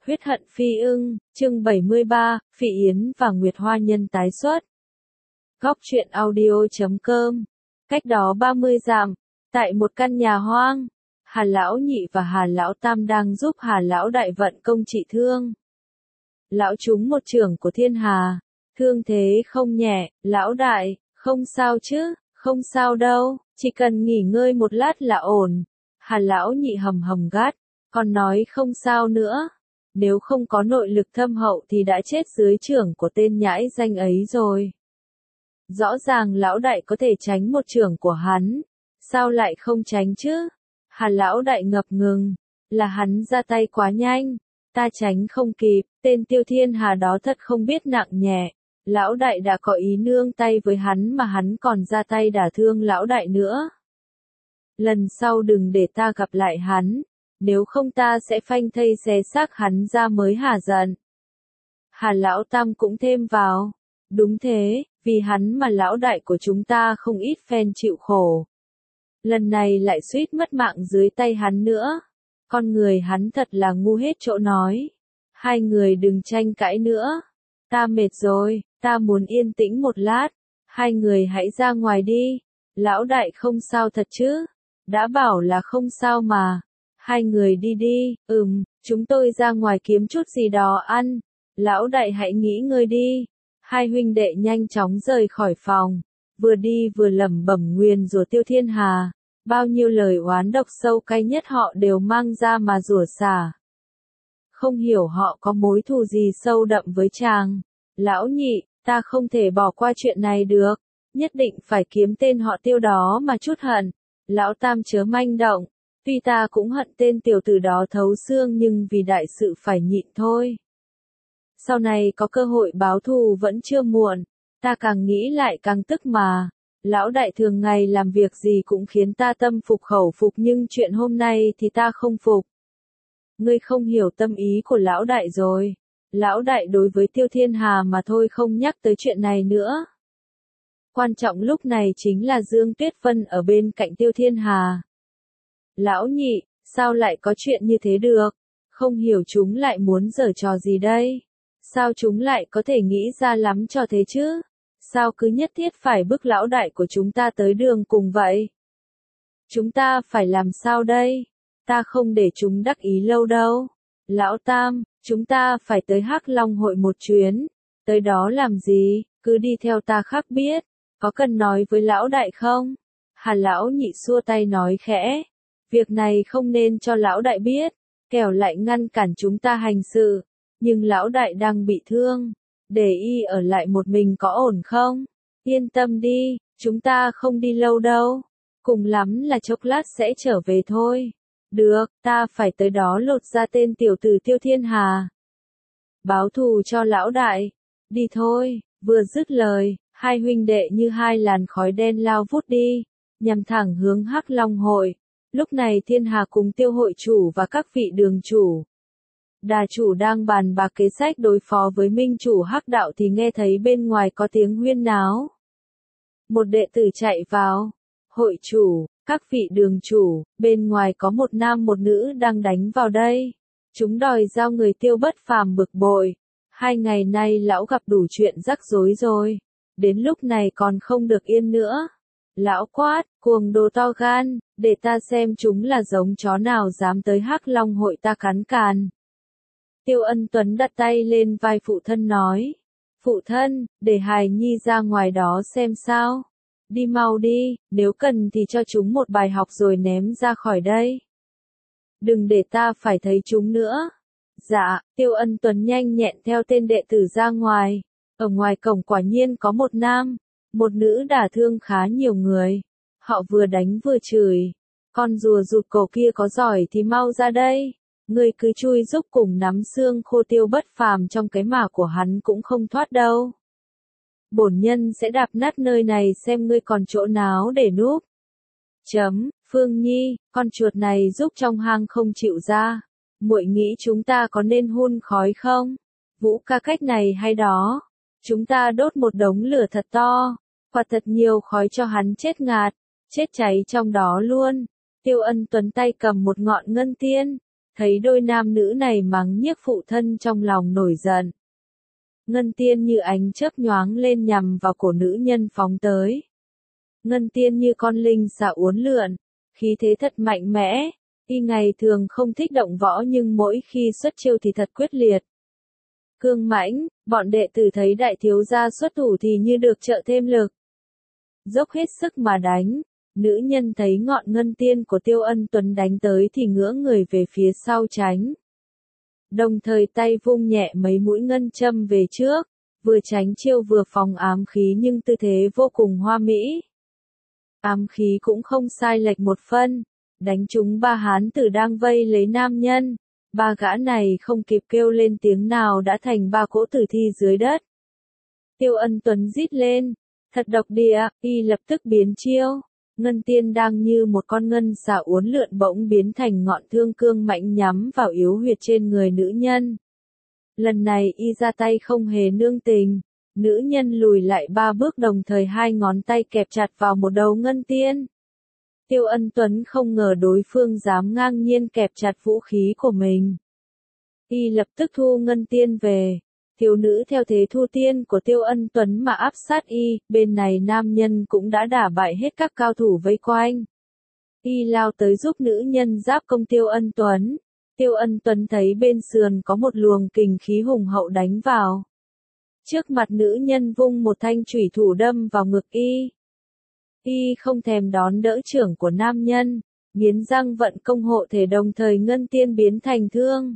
Huyết hận phi ưng, chương 73, Phỉ Yến và Nguyệt Hoa Nhân tái xuất. Góc truyện audio.com. Cách đó 30 dặm, tại một căn nhà hoang, Hà Lão Nhị và Hà Lão Tam đang giúp Hà Lão Đại vận công trị thương. Lão trúng một chưởng của Thiên Hà, thương thế không nhẹ. Lão Đại, không sao chứ? Không sao đâu, chỉ cần nghỉ ngơi một lát là ổn. Hà Lão Nhị hầm hầm gắt, còn nói không sao nữa. Nếu không có nội lực thâm hậu thì đã chết dưới chưởng của tên nhãi danh ấy rồi. Rõ ràng Lão Đại có thể tránh một chưởng của hắn, sao lại không tránh chứ? Hà Lão Đại ngập ngừng, là hắn ra tay quá nhanh, ta tránh không kịp. Tên Tiêu Thiên Hà đó thật không biết nặng nhẹ. Lão Đại đã có ý nương tay với hắn mà hắn còn ra tay đả thương Lão Đại nữa. Lần sau đừng để ta gặp lại hắn, nếu không ta sẽ phanh thây xé xác hắn ra mới hả giận. Hà Lão Tam cũng thêm vào, đúng thế, vì hắn mà Lão Đại của chúng ta không ít phen chịu khổ. Lần này lại suýt mất mạng dưới tay hắn nữa. Con người hắn thật là ngu hết chỗ nói. Hai người đừng tranh cãi nữa. Ta mệt rồi, ta muốn yên tĩnh một lát. Hai người hãy ra ngoài đi. Lão Đại không sao thật chứ? Đã bảo là không sao mà. Hai người đi đi. Chúng tôi ra ngoài kiếm chút gì đó ăn. Lão Đại hãy nghỉ ngơi đi. Hai huynh đệ nhanh chóng rời khỏi phòng. Vừa đi vừa lẩm bẩm nguyền rủa Tiêu Thiên Hà. Bao nhiêu lời oán độc sâu cay nhất họ đều mang ra mà rủa xả. Không hiểu họ có mối thù gì sâu đậm với chàng. Lão Nhị, ta không thể bỏ qua chuyện này được. Nhất định phải kiếm tên họ Tiêu đó mà chút hận. Lão Tam chớ manh động. Tuy ta cũng hận tên tiểu tử đó thấu xương nhưng vì đại sự phải nhịn thôi. Sau này có cơ hội báo thù vẫn chưa muộn. Ta càng nghĩ lại càng tức mà. Lão Đại thường ngày làm việc gì cũng khiến ta tâm phục khẩu phục nhưng chuyện hôm nay thì ta không phục. Ngươi không hiểu tâm ý của Lão Đại rồi. Lão Đại đối với Tiêu Thiên Hà mà thôi, không nhắc tới chuyện này nữa. Quan trọng lúc này chính là Dương Tuyết Vân ở bên cạnh Tiêu Thiên Hà. Lão Nhị, sao lại có chuyện như thế được? Không hiểu chúng lại muốn giở trò gì đây? Sao chúng lại có thể nghĩ ra lắm trò thế chứ? Sao cứ nhất thiết phải bức Lão Đại của chúng ta tới đường cùng vậy? Chúng ta phải làm sao đây? Ta không để chúng đắc ý lâu đâu. Lão Tam, chúng ta phải tới Hắc Long hội một chuyến. Tới đó làm gì? Cứ đi theo ta khắc biết. Có cần nói với Lão Đại không? Hà Lão Nhị xua tay nói khẽ. Việc này không nên cho Lão Đại biết. Kẻo lại ngăn cản chúng ta hành sự. Nhưng Lão Đại đang bị thương. Để y ở lại một mình có ổn không? Yên tâm đi, chúng ta không đi lâu đâu. Cùng lắm là chốc lát sẽ trở về thôi. Được, ta phải tới đó lột ra tên tiểu tử Tiêu Thiên Hà. Báo thù cho Lão Đại. Đi thôi, vừa dứt lời, hai huynh đệ như hai làn khói đen lao vút đi, nhằm thẳng hướng Hắc Long hội. Lúc này Thiên Hà cùng Tiêu hội chủ và các vị đường chủ, đà chủ đang bàn bạc kế sách đối phó với minh chủ Hắc đạo thì nghe thấy bên ngoài có tiếng huyên náo. Một đệ tử chạy vào. Hội chủ, các vị đường chủ, bên ngoài có một nam một nữ đang đánh vào đây. Chúng đòi giao người Tiêu Bất Phàm bực bội. 2 ngày nay lão gặp đủ chuyện rắc rối rồi. Đến lúc này còn không được yên nữa. Lão quát, cuồng đồ to gan, để ta xem chúng là giống chó nào dám tới Hắc Long hội ta cắn càn. Tiêu Ân Tuấn đặt tay lên vai phụ thân nói. Phụ thân, để hài nhi ra ngoài đó xem sao. Đi mau đi, nếu cần thì cho chúng một bài học rồi ném ra khỏi đây. Đừng để ta phải thấy chúng nữa. Dạ, Tiêu Ân Tuấn nhanh nhẹn theo tên đệ tử ra ngoài. Ở ngoài cổng quả nhiên có một nam, một nữ đả thương khá nhiều người. Họ vừa đánh vừa chửi. Con rùa rụt cổ kia có giỏi thì mau ra đây. Ngươi cứ chui giúp cùng nắm xương khô Tiêu Bất Phàm trong cái mả của hắn cũng không thoát đâu. Bổn nhân sẽ đạp nát nơi này xem ngươi còn chỗ nào để núp. Phương Nhi, con chuột này giúp trong hang không chịu ra. Muội nghĩ chúng ta có nên hun khói không? Vũ ca cách này hay đó. Chúng ta đốt một đống lửa thật to. Và thật nhiều khói cho hắn chết ngạt. Chết cháy trong đó luôn. Tiêu Ân Tuấn tay cầm một ngọn ngân tiên. Thấy đôi nam nữ này mắng nhiếc phụ thân trong lòng nổi giận. Ngân tiên như ánh chớp nhoáng lên nhằm vào cổ nữ nhân phóng tới. Ngân tiên như con linh xà uốn lượn, khí thế thật mạnh mẽ, y ngày thường không thích động võ nhưng mỗi khi xuất chiêu thì thật quyết liệt. Cương mãnh, bọn đệ tử thấy đại thiếu gia xuất thủ thì như được trợ thêm lực. Dốc hết sức mà đánh, nữ nhân thấy ngọn ngân tiên của Tiêu Ân Tuấn đánh tới thì ngửa người về phía sau tránh. Đồng thời tay vung nhẹ mấy mũi ngân châm về trước, vừa tránh chiêu vừa phòng ám khí nhưng tư thế vô cùng hoa mỹ. Ám khí cũng không sai lệch một phân, đánh trúng ba hán tử đang vây lấy nam nhân. Ba gã này không kịp kêu lên tiếng nào đã thành ba cỗ tử thi dưới đất. Tiêu Ân Tuấn rít lên, thật độc địa, y lập tức biến chiêu. Ngân tiên đang như một con ngân xà uốn lượn bỗng biến thành ngọn thương cương mạnh nhắm vào yếu huyệt trên người nữ nhân. Lần này y ra tay không hề nương tình, nữ nhân lùi lại 3 bước đồng thời 2 ngón tay kẹp chặt vào một đầu ngân tiên. Tiêu Ân Tuấn không ngờ đối phương dám ngang nhiên kẹp chặt vũ khí của mình. Y lập tức thu ngân tiên về. Thiếu nữ theo thế thu tiên của Tiêu Ân Tuấn mà áp sát y, bên này nam nhân cũng đã đả bại hết các cao thủ vây quanh. Y lao tới giúp nữ nhân giáp công Tiêu Ân Tuấn. Tiêu Ân Tuấn thấy bên sườn có một luồng kình khí hùng hậu đánh vào. Trước mặt nữ nhân vung một thanh chủy thủ đâm vào ngực y. Y không thèm đón đỡ trưởng của nam nhân, nghiến răng vận công hộ thể đồng thời ngân tiên biến thành thương.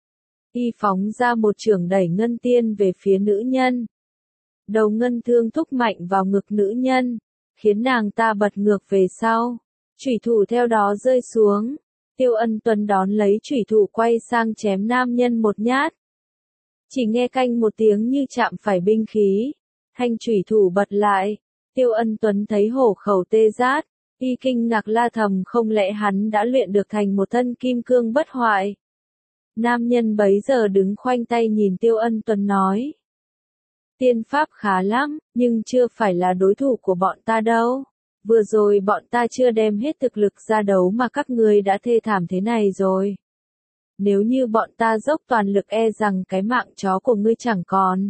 Y phóng ra một chưởng đẩy ngân tiên về phía nữ nhân. Đầu ngân thương thúc mạnh vào ngực nữ nhân, khiến nàng ta bật ngược về sau. Chủy thủ theo đó rơi xuống. Tiêu Ân Tuấn đón lấy chủy thủ quay sang chém nam nhân một nhát. Chỉ nghe canh một tiếng như chạm phải binh khí. Thanh chủy thủ bật lại. Tiêu Ân Tuấn thấy hổ khẩu tê rát. Y kinh ngạc la thầm không lẽ hắn đã luyện được thành một thân kim cương bất hoại. Nam nhân bấy giờ đứng khoanh tay nhìn Tiêu Ân Tuấn nói. Tiên pháp khá lắm, nhưng chưa phải là đối thủ của bọn ta đâu. Vừa rồi bọn ta chưa đem hết thực lực ra đấu mà các ngươi đã thê thảm thế này rồi. Nếu như bọn ta dốc toàn lực e rằng cái mạng chó của ngươi chẳng còn.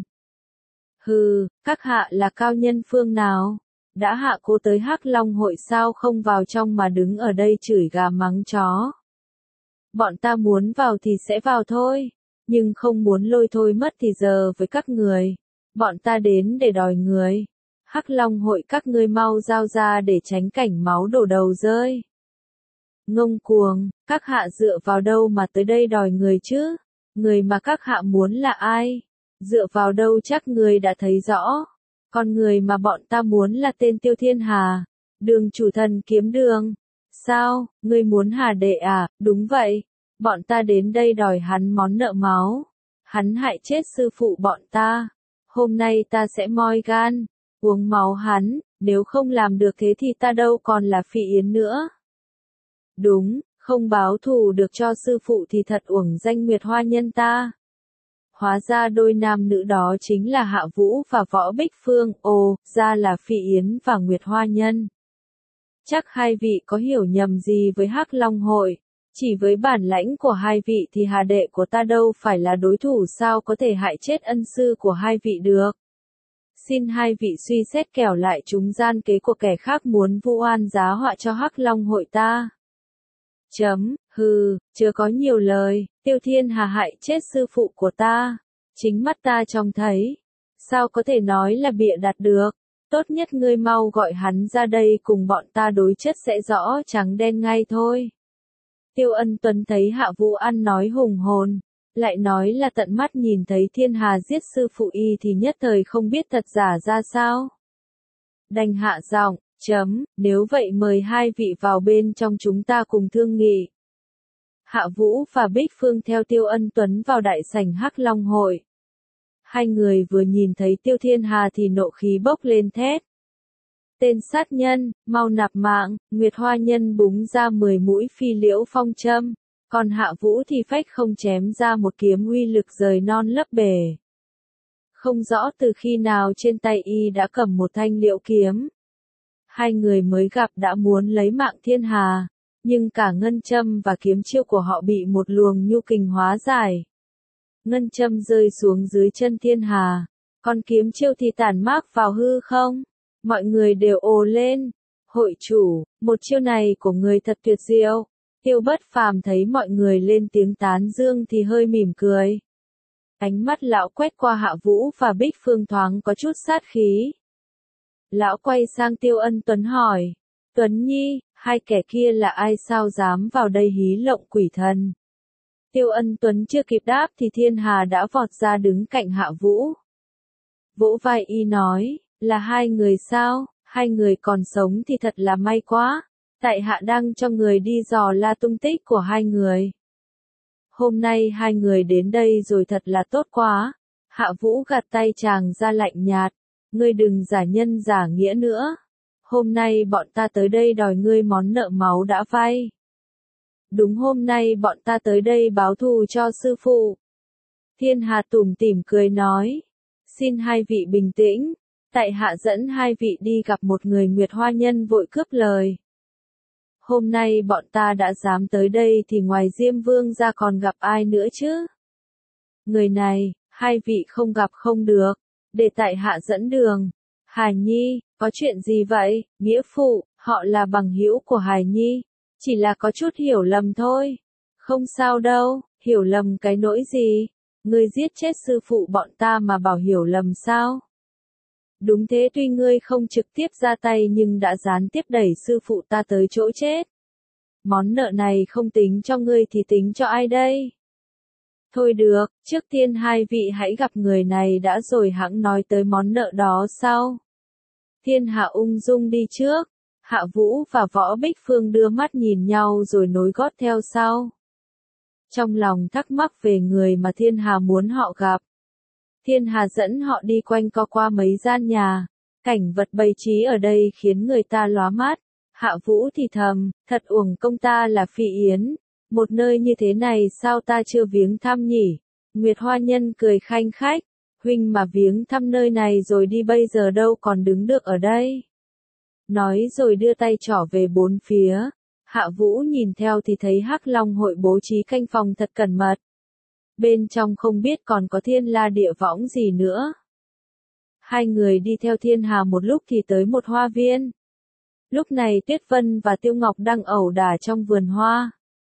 Hừ, các hạ là cao nhân phương nào? Đã hạ cố tới Hắc Long hội sao không vào trong mà đứng ở đây chửi gà mắng chó? Bọn ta muốn vào thì sẽ vào thôi, nhưng không muốn lôi thôi mất thì giờ với các người. Bọn ta đến để đòi người. Hắc Long hội các ngươi mau giao ra để tránh cảnh máu đổ đầu rơi. Ngông cuồng, các hạ dựa vào đâu mà tới đây đòi người chứ? Người mà các hạ muốn là ai? Dựa vào đâu chắc người đã thấy rõ. Con người mà bọn ta muốn là tên Tiêu Thiên Hà, đường chủ thần kiếm đường. Sao, ngươi muốn Hà đệ à? Đúng vậy, bọn ta đến đây đòi hắn món nợ máu. Hắn hại chết sư phụ bọn ta. Hôm nay ta sẽ moi gan, uống máu hắn, nếu không làm được thế thì ta đâu còn là Phỉ Yến nữa. Đúng, không báo thù được cho sư phụ thì thật uổng danh Nguyệt Hoa Nhân ta. Hóa ra đôi nam nữ đó chính là Hạ Vũ và Võ Bích Phương, ồ, ra là Phỉ Yến và Nguyệt Hoa Nhân. Chắc hai vị có hiểu nhầm gì với Hắc Long hội, chỉ với bản lãnh của hai vị thì Hà đệ của ta đâu phải là đối thủ sao có thể hại chết ân sư của hai vị được. Xin hai vị suy xét kẻo lại chúng gian kế của kẻ khác muốn vu oan giá họa cho Hắc Long hội ta. Hừ, chưa có nhiều lời, Tiêu Thiên Hà hại chết sư phụ của ta. Chính mắt ta trông thấy. Sao có thể nói là bịa đặt được? Tốt nhất ngươi mau gọi hắn ra đây cùng bọn ta đối chất sẽ rõ trắng đen ngay thôi. Tiêu Ân Tuấn thấy Hạ Vũ An nói hùng hồn, lại nói là tận mắt nhìn thấy Thiên Hà giết sư phụ y thì nhất thời không biết thật giả ra sao. Đành hạ giọng, nếu vậy mời hai vị vào bên trong chúng ta cùng thương nghị. Hạ Vũ và Bích Phương theo Tiêu Ân Tuấn vào đại sảnh Hắc Long hội. Hai người vừa nhìn thấy Tiêu Thiên Hà thì nộ khí bốc lên thét. Tên sát nhân, mau nạp mạng, Nguyệt Hoa Nhân búng ra 10 mũi phi liễu phong châm, còn Hạ Vũ thì phách không chém ra một kiếm uy lực rời non lấp bể. Không rõ từ khi nào trên tay y đã cầm một thanh liễu kiếm. Hai người mới gặp đã muốn lấy mạng Thiên Hà, nhưng cả ngân châm và kiếm chiêu của họ bị một luồng nhu kình hóa giải. Ngân châm rơi xuống dưới chân Thiên Hà, còn kiếm chiêu thì tản mát vào hư không. Mọi người đều ồ lên. Hội chủ, một chiêu này của người thật tuyệt diệu. Tiêu Bất Phàm thấy mọi người lên tiếng tán dương thì hơi mỉm cười. Ánh mắt lão quét qua Hạ Vũ và Bích Phương thoáng có chút sát khí. Lão quay sang Tiêu Ân Tuấn hỏi, Tuấn Nhi, hai kẻ kia là ai sao dám vào đây hí lộng quỷ thần? Tiêu Ân Tuấn chưa kịp đáp thì Thiên Hà đã vọt ra đứng cạnh Hạ Vũ. Vỗ vai y nói, là hai người sao, hai người còn sống thì thật là may quá, tại hạ đang cho người đi dò la tung tích của hai người. Hôm nay hai người đến đây rồi thật là tốt quá. Hạ Vũ gạt tay chàng ra lạnh nhạt, ngươi đừng giả nhân giả nghĩa nữa. Hôm nay bọn ta tới đây đòi ngươi món nợ máu đã vay. Đúng, hôm nay bọn ta tới đây báo thù cho sư phụ. Thiên Hà tủm tỉm cười nói, xin hai vị bình tĩnh, tại hạ dẫn hai vị đi gặp một người Nguyệt Hoa Nhân vội cướp lời. Hôm nay bọn ta đã dám tới đây thì ngoài Diêm Vương ra còn gặp ai nữa chứ? Người này, hai vị không gặp không được, để tại hạ dẫn đường. Hải Nhi, có chuyện gì vậy? Nghĩa phụ, họ là bằng hữu của Hải Nhi, chỉ là có chút hiểu lầm thôi. Không sao đâu, hiểu lầm cái nỗi gì? Ngươi giết chết sư phụ bọn ta mà bảo hiểu lầm sao? Đúng thế, tuy ngươi không trực tiếp ra tay nhưng đã gián tiếp đẩy sư phụ ta tới chỗ chết. Món nợ này không tính cho ngươi thì tính cho ai đây? Thôi được, trước tiên hai vị hãy gặp người này đã rồi hẵng nói tới món nợ đó sau. Thiên Hạ ung dung đi trước, Hạ Vũ và Võ Bích Phương đưa mắt nhìn nhau rồi nối gót theo sau. Trong lòng thắc mắc về người mà Thiên Hà muốn họ gặp. Thiên Hà dẫn họ đi quanh co qua mấy gian nhà, cảnh vật bày trí ở đây khiến người ta lóa mắt. Hạ Vũ thì thầm, thật uổng công ta là Phi Yến, một nơi như thế này sao ta chưa viếng thăm nhỉ? Nguyệt Hoa Nhân cười khanh khách, huynh mà viếng thăm nơi này rồi đi bây giờ đâu còn đứng được ở đây. Nói rồi đưa tay trỏ về bốn phía. Hạ Vũ nhìn theo thì thấy Hắc Long hội bố trí canh phòng thật cẩn mật. Bên trong không biết còn có thiên la địa võng gì nữa. Hai người đi theo Thiên Hà một lúc thì tới một hoa viên. Lúc này Tuyết Vân và Tiêu Ngọc đang ẩu đả trong vườn hoa.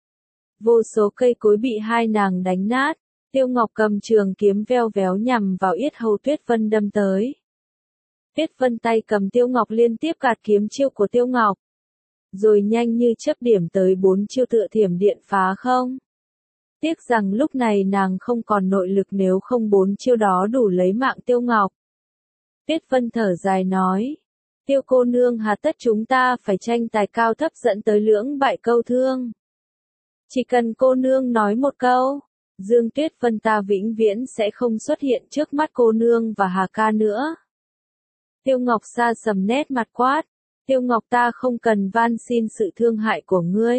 Vô số cây cối bị hai nàng đánh nát, Tiêu Ngọc cầm trường kiếm veo véo nhằm vào yết hầu Tuyết Vân đâm tới. Tuyết Vân tay cầm Tiêu Ngọc liên tiếp gạt kiếm chiêu của Tiêu Ngọc. Rồi nhanh như chớp điểm tới 4 chiêu tựa thiểm điện phá không. Tiếc rằng lúc này nàng không còn nội lực, nếu không 4 chiêu đó đủ lấy mạng Tiêu Ngọc. Tuyết Vân thở dài nói, Tiêu cô nương hà tất chúng ta phải tranh tài cao thấp dẫn tới lưỡng bại câu thương. Chỉ cần cô nương nói một câu, Dương Tuyết Vân ta vĩnh viễn sẽ không xuất hiện trước mắt cô nương và Hà ca nữa. Tiêu Ngọc xa sầm nét mặt quát, Tiêu Ngọc ta không cần van xin sự thương hại của ngươi.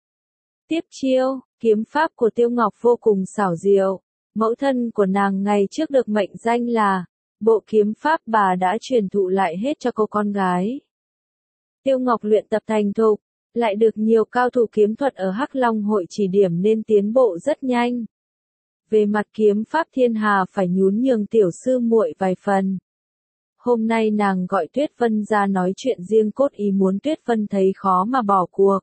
Tiếp chiêu, kiếm pháp của Tiêu Ngọc vô cùng xảo diệu, mẫu thân của nàng ngày trước được mệnh danh là, bộ kiếm pháp bà đã truyền thụ lại hết cho cô con gái. Tiêu Ngọc luyện tập thành thục, lại được nhiều cao thủ kiếm thuật ở Hắc Long hội chỉ điểm nên tiến bộ rất nhanh. Về mặt kiếm pháp Thiên Hà phải nhún nhường tiểu sư muội vài phần. Hôm nay nàng gọi Tuyết Vân ra nói chuyện riêng, cốt ý muốn Tuyết Vân thấy khó mà bỏ cuộc.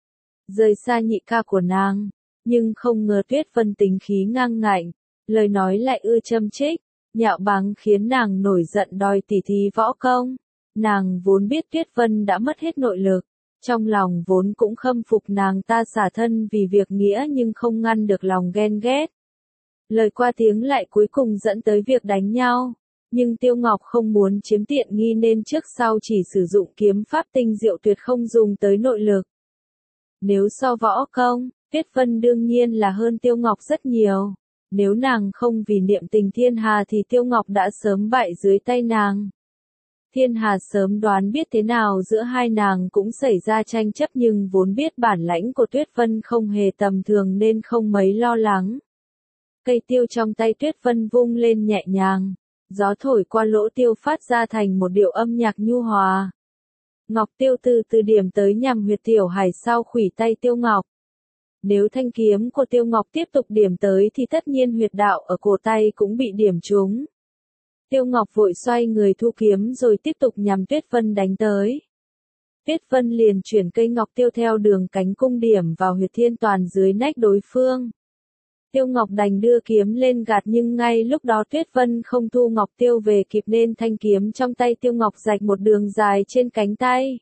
Rời xa nhị ca của nàng, nhưng không ngờ Tuyết Vân tính khí ngang ngạnh, lời nói lại ưa châm chích, nhạo báng khiến nàng nổi giận đòi tỉ thí võ công. Nàng vốn biết Tuyết Vân đã mất hết nội lực, trong lòng vốn cũng khâm phục nàng ta xả thân vì việc nghĩa nhưng không ngăn được lòng ghen ghét. Lời qua tiếng lại cuối cùng dẫn tới việc đánh nhau. Nhưng Tiêu Ngọc không muốn chiếm tiện nghi nên trước sau chỉ sử dụng kiếm pháp tinh diệu tuyệt không dùng tới nội lực. Nếu so võ công, Tuyết Vân đương nhiên là hơn Tiêu Ngọc rất nhiều. Nếu nàng không vì niệm tình Thiên Hà thì Tiêu Ngọc đã sớm bại dưới tay nàng. Thiên Hà sớm đoán biết thế nào giữa hai nàng cũng xảy ra tranh chấp, nhưng vốn biết bản lãnh của Tuyết Vân không hề tầm thường nên không mấy lo lắng. Cây tiêu trong tay Tuyết Vân vung lên nhẹ nhàng. Gió thổi qua lỗ tiêu phát ra thành một điệu âm nhạc nhu hòa. Ngọc Tiêu từ từ điểm tới nhằm huyệt tiểu hải sau khuỷu tay Tiêu Ngọc. Nếu thanh kiếm của Tiêu Ngọc tiếp tục điểm tới thì tất nhiên huyệt đạo ở cổ tay cũng bị điểm trúng. Tiêu Ngọc vội xoay người thu kiếm rồi tiếp tục nhằm Tuyết Vân đánh tới. Tuyết Vân liền chuyển cây ngọc tiêu theo đường cánh cung điểm vào huyệt thiên toàn dưới nách đối phương. Tiêu Ngọc đành đưa kiếm lên gạt nhưng ngay lúc đó Tuyết Vân không thu ngọc tiêu về kịp nên thanh kiếm trong tay Tiêu Ngọc rạch một đường dài trên cánh tay.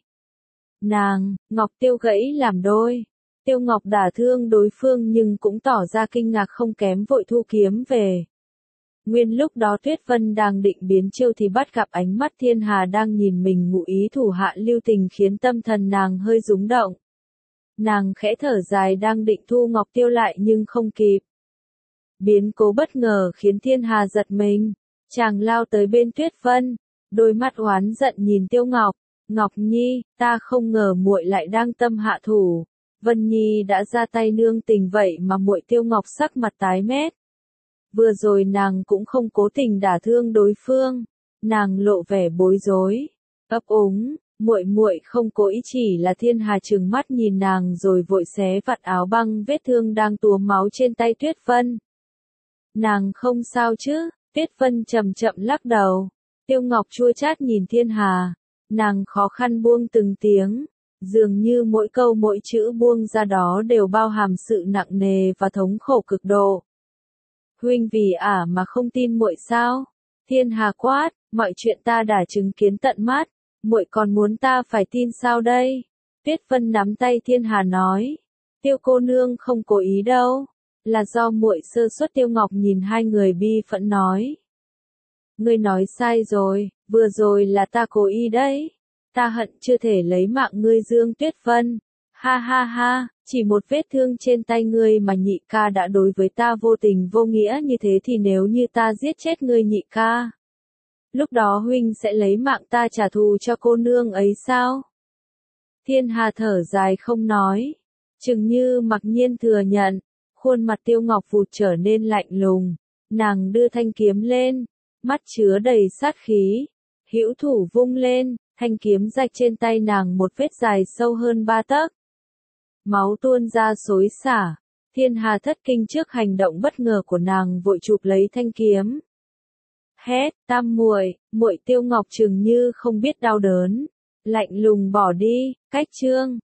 Ngọc tiêu gãy làm đôi. Tiêu Ngọc đả thương đối phương nhưng cũng tỏ ra kinh ngạc không kém vội thu kiếm về. Nguyên lúc đó Tuyết Vân đang định biến chiêu thì bắt gặp ánh mắt Thiên Hà đang nhìn mình ngụ ý thủ hạ lưu tình khiến tâm thần nàng hơi rúng động. Nàng khẽ thở dài đang định thu ngọc tiêu lại nhưng không kịp. Biến cố bất ngờ khiến Thiên Hà giật mình. Chàng lao tới bên Tuyết Vân, đôi mắt oán giận nhìn Tiêu Ngọc. Ngọc Nhi, ta không ngờ muội lại đang tâm hạ thủ. Vân Nhi đã ra tay nương tình vậy mà muội. Tiêu Ngọc sắc mặt tái mét. Vừa rồi nàng cũng không cố tình đả thương đối phương, nàng lộ vẻ bối rối, ấp úng, muội không cố ý chỉ là. Thiên Hà trừng mắt nhìn nàng rồi vội xé vạt áo băng vết thương đang túa máu trên tay Tuyết Vân. Nàng không sao chứ? Tuyết Vân chậm chậm lắc đầu. Tiêu Ngọc chua chát nhìn Thiên Hà, nàng khó khăn buông từng tiếng, dường như mỗi câu mỗi chữ buông ra đó đều bao hàm sự nặng nề và thống khổ cực độ. Huynh vì mà không tin muội sao? Thiên Hà quát, mọi chuyện ta đã chứng kiến tận mắt, muội còn muốn ta phải tin sao đây? Tuyết Vân nắm tay Thiên Hà nói, Tiêu cô nương không cố ý đâu, là do muội sơ suất. Tiêu Ngọc nhìn hai người bi phẫn nói, ngươi nói sai rồi, vừa rồi là ta cố ý đấy, ta hận chưa thể lấy mạng ngươi. Dương Tuyết Vân, ha ha ha, chỉ một vết thương trên tay ngươi mà nhị ca đã đối với ta vô tình vô nghĩa như thế thì nếu như ta giết chết ngươi nhị ca, lúc đó huynh sẽ lấy mạng ta trả thù cho cô nương ấy sao? Thiên Hà thở dài không nói, chừng như mặc nhiên thừa nhận. Khuôn mặt Tiêu Ngọc vụt trở nên lạnh lùng, nàng đưa thanh kiếm lên, mắt chứa đầy sát khí, hữu thủ vung lên, thanh kiếm rạch trên tay nàng một vết dài sâu hơn 3 tấc. Máu tuôn ra xối xả. Thiên Hà thất kinh trước hành động bất ngờ của nàng vội chụp lấy thanh kiếm. Hét, tam muội. Muội. Tiêu Ngọc chừng như không biết đau đớn, lạnh lùng bỏ đi. Cách chương